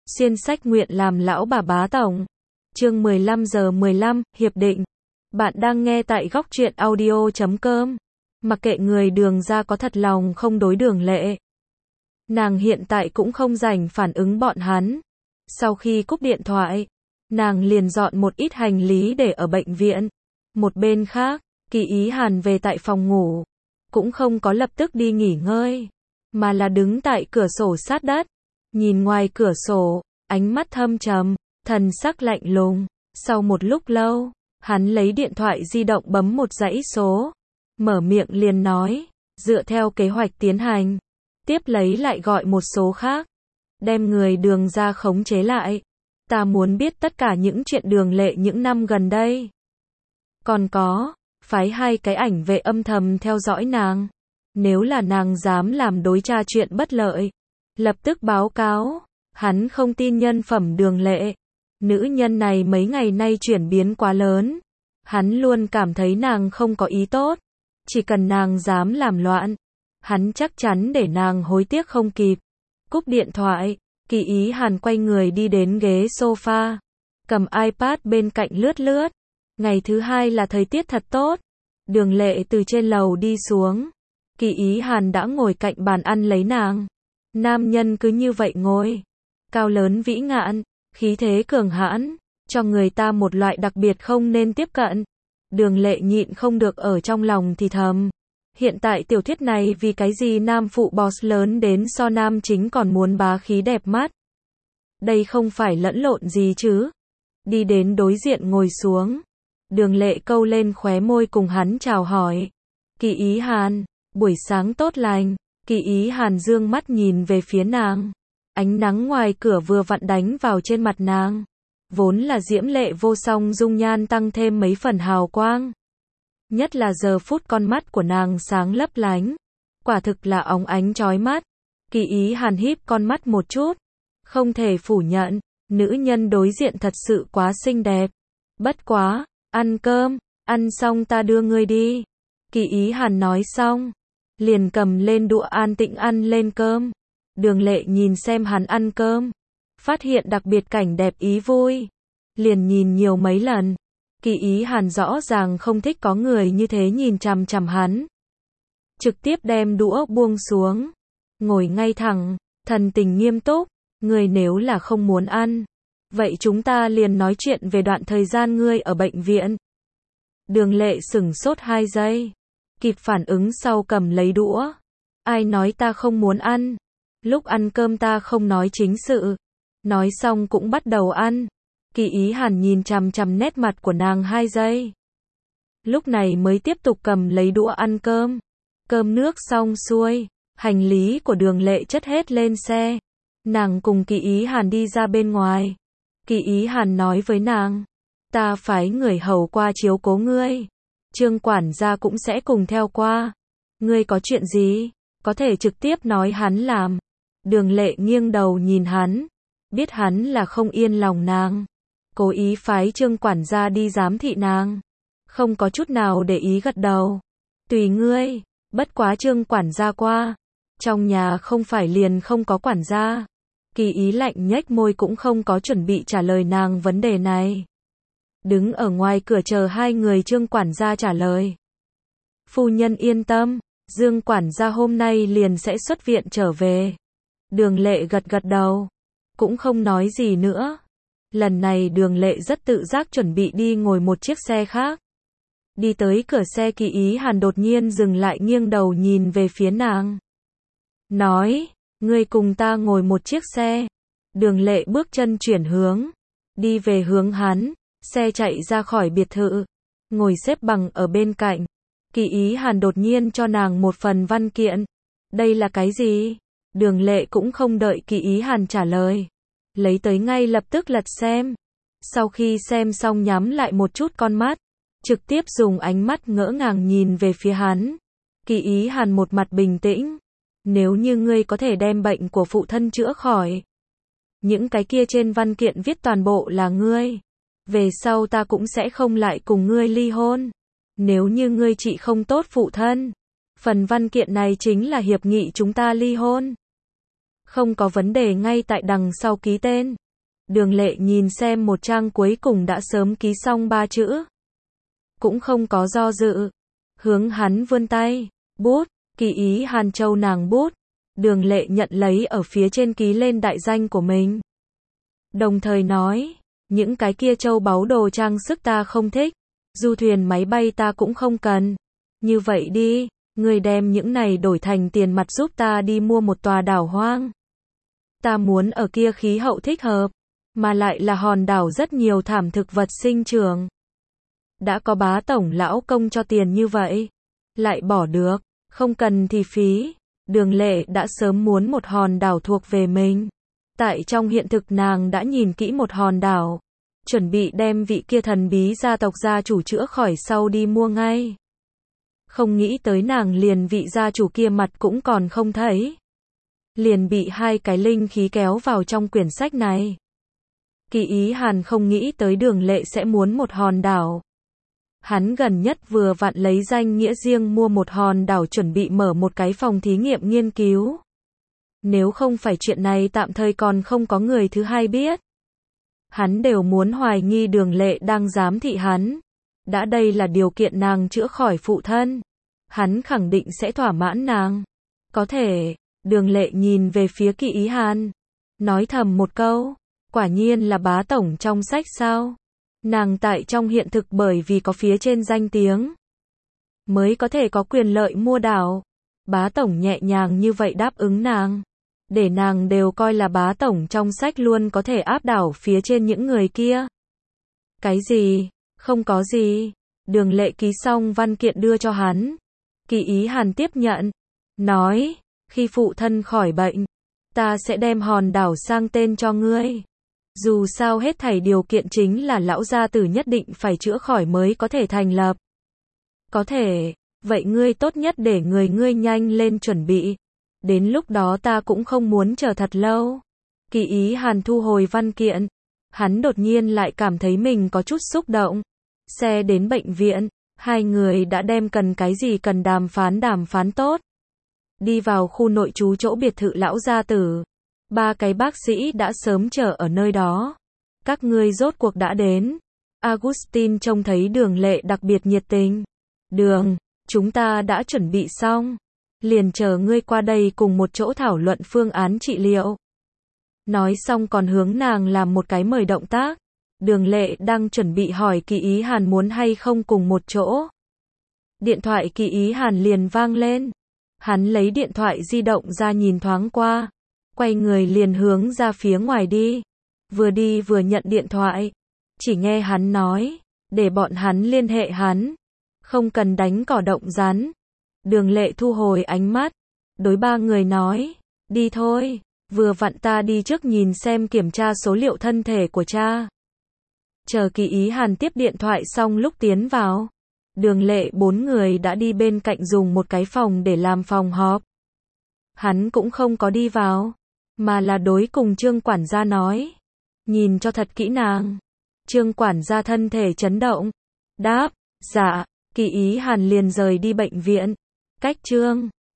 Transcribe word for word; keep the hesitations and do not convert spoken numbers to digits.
Xuyên sách nguyện làm lão bà bá tổng. Chương mười lăm giờ mười lăm, hiệp định. Bạn đang nghe tại góc truyện audio chấm com. Mặc kệ người Đường ra có thật lòng không đối Đường Lệ, nàng hiện tại cũng không rảnh phản ứng bọn hắn. Sau khi cúp điện thoại, nàng liền dọn một ít hành lý để ở bệnh viện. Một bên khác, Kỳ Ý Hàn về tại phòng ngủ, cũng không có lập tức đi nghỉ ngơi, mà là đứng tại cửa sổ sát đất, nhìn ngoài cửa sổ, ánh mắt thâm trầm, thần sắc lạnh lùng. Sau một lúc lâu, hắn lấy điện thoại di động bấm một dãy số, mở miệng liền nói, dựa theo kế hoạch tiến hành. Tiếp lấy lại gọi một số khác, đem người Đường ra khống chế lại. Ta muốn biết tất cả những chuyện Đường Lệ những năm gần đây. Còn có, phái hai cái ảnh vệ âm thầm theo dõi nàng. Nếu là nàng dám làm đối tra chuyện bất lợi, lập tức báo cáo. Hắn không tin nhân phẩm Đường Lệ. Nữ nhân này mấy ngày nay chuyển biến quá lớn. Hắn luôn cảm thấy nàng không có ý tốt. Chỉ cần nàng dám làm loạn, hắn chắc chắn để nàng hối tiếc không kịp. Cúp điện thoại, Kỳ Ý Hàn quay người đi đến ghế sofa, cầm iPad bên cạnh lướt lướt. Ngày thứ hai là thời tiết thật tốt. Đường Lệ từ trên lầu đi xuống. Kỳ Ý Hàn đã ngồi cạnh bàn ăn lấy nàng. Nam nhân cứ như vậy ngồi, cao lớn vĩ ngạn, khí thế cường hãn, cho người ta một loại đặc biệt không nên tiếp cận. Đường Lệ nhịn không được ở trong lòng thì thầm. Hiện tại tiểu thuyết này vì cái gì nam phụ boss lớn đến so nam chính còn muốn bá khí đẹp mắt. Đây không phải lẫn lộn gì chứ. Đi đến đối diện ngồi xuống. Đường Lệ câu lên khóe môi cùng hắn chào hỏi. Kỳ Ý Hàn, buổi sáng tốt lành. Kỳ Ý Hàn dương mắt nhìn về phía nàng. Ánh nắng ngoài cửa vừa vặn đánh vào trên mặt nàng. Vốn là diễm lệ vô song dung nhan tăng thêm mấy phần hào quang. Nhất là giờ phút con mắt của nàng sáng lấp lánh. Quả thực là óng ánh chói mắt. Kỳ Ý Hàn híp con mắt một chút. Không thể phủ nhận, nữ nhân đối diện thật sự quá xinh đẹp. Bất quá, ăn cơm, ăn xong ta đưa ngươi đi. Kỳ Ý Hàn nói xong, liền cầm lên đũa an tĩnh ăn lên cơm. Đường Lệ nhìn xem hắn ăn cơm, phát hiện đặc biệt cảnh đẹp ý vui, liền nhìn nhiều mấy lần. Kỳ Ý Hàn rõ ràng không thích có người như thế nhìn chằm chằm hắn. Trực tiếp đem đũa buông xuống, ngồi ngay thẳng, thần tình nghiêm túc. Ngươi nếu là không muốn ăn, vậy chúng ta liền nói chuyện về đoạn thời gian ngươi ở bệnh viện. Đường Lệ sửng sốt hai giây, kịp phản ứng sau cầm lấy đũa. Ai nói ta không muốn ăn? Lúc ăn cơm ta không nói chính sự. Nói xong cũng bắt đầu ăn. Kỳ Ý Hàn nhìn chằm chằm nét mặt của nàng hai giây. Lúc này mới tiếp tục cầm lấy đũa ăn cơm. Cơm nước xong xuôi, hành lý của Đường Lệ chất hết lên xe. Nàng cùng Kỳ Ý Hàn đi ra bên ngoài. Kỳ Ý Hàn nói với nàng, ta phái người hầu qua chiếu cố ngươi. Trương quản gia cũng sẽ cùng theo qua. Ngươi có chuyện gì, có thể trực tiếp nói hắn làm. Đường Lệ nghiêng đầu nhìn hắn, biết hắn là không yên lòng nàng. Cố ý phái Trương quản gia đi giám thị nàng. Không có chút nào để ý gật đầu. Tùy ngươi, bất quá Trương quản gia qua. Trong nhà không phải liền không có quản gia. Kỳ Ý lạnh nhếch môi cũng không có chuẩn bị trả lời nàng vấn đề này. Đứng ở ngoài cửa chờ hai người Trương quản gia trả lời. Phu nhân yên tâm, Dương quản gia hôm nay liền sẽ xuất viện trở về. Đường Lệ gật gật đầu, cũng không nói gì nữa. Lần này Đường Lệ rất tự giác chuẩn bị đi ngồi một chiếc xe khác. Đi tới cửa xe Kỳ Ý Hàn đột nhiên dừng lại nghiêng đầu nhìn về phía nàng. Nói, ngươi cùng ta ngồi một chiếc xe. Đường Lệ bước chân chuyển hướng, đi về hướng hắn, xe chạy ra khỏi biệt thự, ngồi xếp bằng ở bên cạnh. Kỳ Ý Hàn đột nhiên cho nàng một phần văn kiện. Đây là cái gì? Đường Lệ cũng không đợi Kỳ Ý Hàn trả lời, lấy tới ngay lập tức lật xem. Sau khi xem xong nhắm lại một chút con mắt, trực tiếp dùng ánh mắt ngỡ ngàng nhìn về phía hắn. Kỳ Ý Hàn một mặt bình tĩnh. Nếu như ngươi có thể đem bệnh của phụ thân chữa khỏi, những cái kia trên văn kiện viết toàn bộ là ngươi. Về sau ta cũng sẽ không lại cùng ngươi ly hôn. Nếu như ngươi trị không tốt phụ thân, phần văn kiện này chính là hiệp nghị chúng ta ly hôn. Không có vấn đề ngay tại đằng sau ký tên. Đường Lệ nhìn xem một trang cuối cùng đã sớm ký xong ba chữ. Cũng không có do dự. Hướng hắn vươn tay. Bút. Kỳ Ý Hàn châu nàng bút. Đường Lệ nhận lấy ở phía trên ký lên đại danh của mình. Đồng thời nói, những cái kia châu báu đồ trang sức ta không thích. Du thuyền máy bay ta cũng không cần. Như vậy đi, ngươi đem những này đổi thành tiền mặt giúp ta đi mua một tòa đảo hoang. Ta muốn ở kia khí hậu thích hợp, mà lại là hòn đảo rất nhiều thảm thực vật sinh trưởng. Đã có bá tổng lão công cho tiền như vậy, lại bỏ được, không cần thì phí. Đường Lệ đã sớm muốn một hòn đảo thuộc về mình. Tại trong hiện thực nàng đã nhìn kỹ một hòn đảo, chuẩn bị đem vị kia thần bí gia tộc gia chủ chữa khỏi sau đi mua ngay. Không nghĩ tới nàng liền vị gia chủ kia mặt cũng còn không thấy. Liền bị hai cái linh khí kéo vào trong quyển sách này. Kỳ Ý Hàn không nghĩ tới Đường Lệ sẽ muốn một hòn đảo. Hắn gần nhất vừa vặn lấy danh nghĩa riêng mua một hòn đảo chuẩn bị mở một cái phòng thí nghiệm nghiên cứu. Nếu không phải chuyện này tạm thời còn không có người thứ hai biết. Hắn đều muốn hoài nghi Đường Lệ đang giám thị hắn. Đã đây là điều kiện nàng chữa khỏi phụ thân. Hắn khẳng định sẽ thỏa mãn nàng. Có thể, Đường Lệ nhìn về phía Kỳ Ý Hàn. Nói thầm một câu. Quả nhiên là bá tổng trong sách sao? Nàng tại trong hiện thực bởi vì có phía trên danh tiếng. Mới có thể có quyền lợi mua đảo. Bá tổng nhẹ nhàng như vậy đáp ứng nàng. Để nàng đều coi là bá tổng trong sách luôn có thể áp đảo phía trên những người kia. Cái gì? Không có gì. Đường Lệ ký xong văn kiện đưa cho hắn. Kỳ Ý Hàn tiếp nhận. Nói, khi phụ thân khỏi bệnh, ta sẽ đem hòn đảo sang tên cho ngươi. Dù sao hết thảy điều kiện chính là lão gia tử nhất định phải chữa khỏi mới có thể thành lập. Có thể, vậy ngươi tốt nhất để người ngươi nhanh lên chuẩn bị. Đến lúc đó ta cũng không muốn chờ thật lâu. Kỳ Ý Hàn thu hồi văn kiện. Hắn đột nhiên lại cảm thấy mình có chút xúc động. Xe đến bệnh viện, hai người đã đem cần cái gì cần đàm phán đàm phán tốt. Đi vào khu nội trú chỗ biệt thự lão gia tử. Ba cái bác sĩ đã sớm chờ ở nơi đó. Các ngươi rốt cuộc đã đến. Augustine trông thấy Đường Lệ đặc biệt nhiệt tình. Đường, chúng ta đã chuẩn bị xong. Liền chờ ngươi qua đây cùng một chỗ thảo luận phương án trị liệu. Nói xong còn hướng nàng làm một cái mời động tác. Đường Lệ đang chuẩn bị hỏi Kỳ Ý Hàn muốn hay không cùng một chỗ. Điện thoại Kỳ Ý Hàn liền vang lên. Hắn lấy điện thoại di động ra nhìn thoáng qua. Quay người liền hướng ra phía ngoài đi. Vừa đi vừa nhận điện thoại. Chỉ nghe hắn nói, để bọn hắn liên hệ hắn. Không cần đánh cỏ động rắn. Đường Lệ thu hồi ánh mắt. Đối ba người nói, đi thôi. Vừa vặn ta đi trước nhìn xem kiểm tra số liệu thân thể của cha. Chờ Kỳ Ý Hàn tiếp điện thoại xong lúc tiến vào. Đường Lệ bốn người đã đi bên cạnh dùng một cái phòng để làm phòng họp. Hắn cũng không có đi vào. Mà là đối cùng Trương quản gia nói. Nhìn cho thật kỹ nàng. Trương quản gia thân thể chấn động. Đáp, dạ. Kỳ Ý Hàn liền rời đi bệnh viện. Cách Trương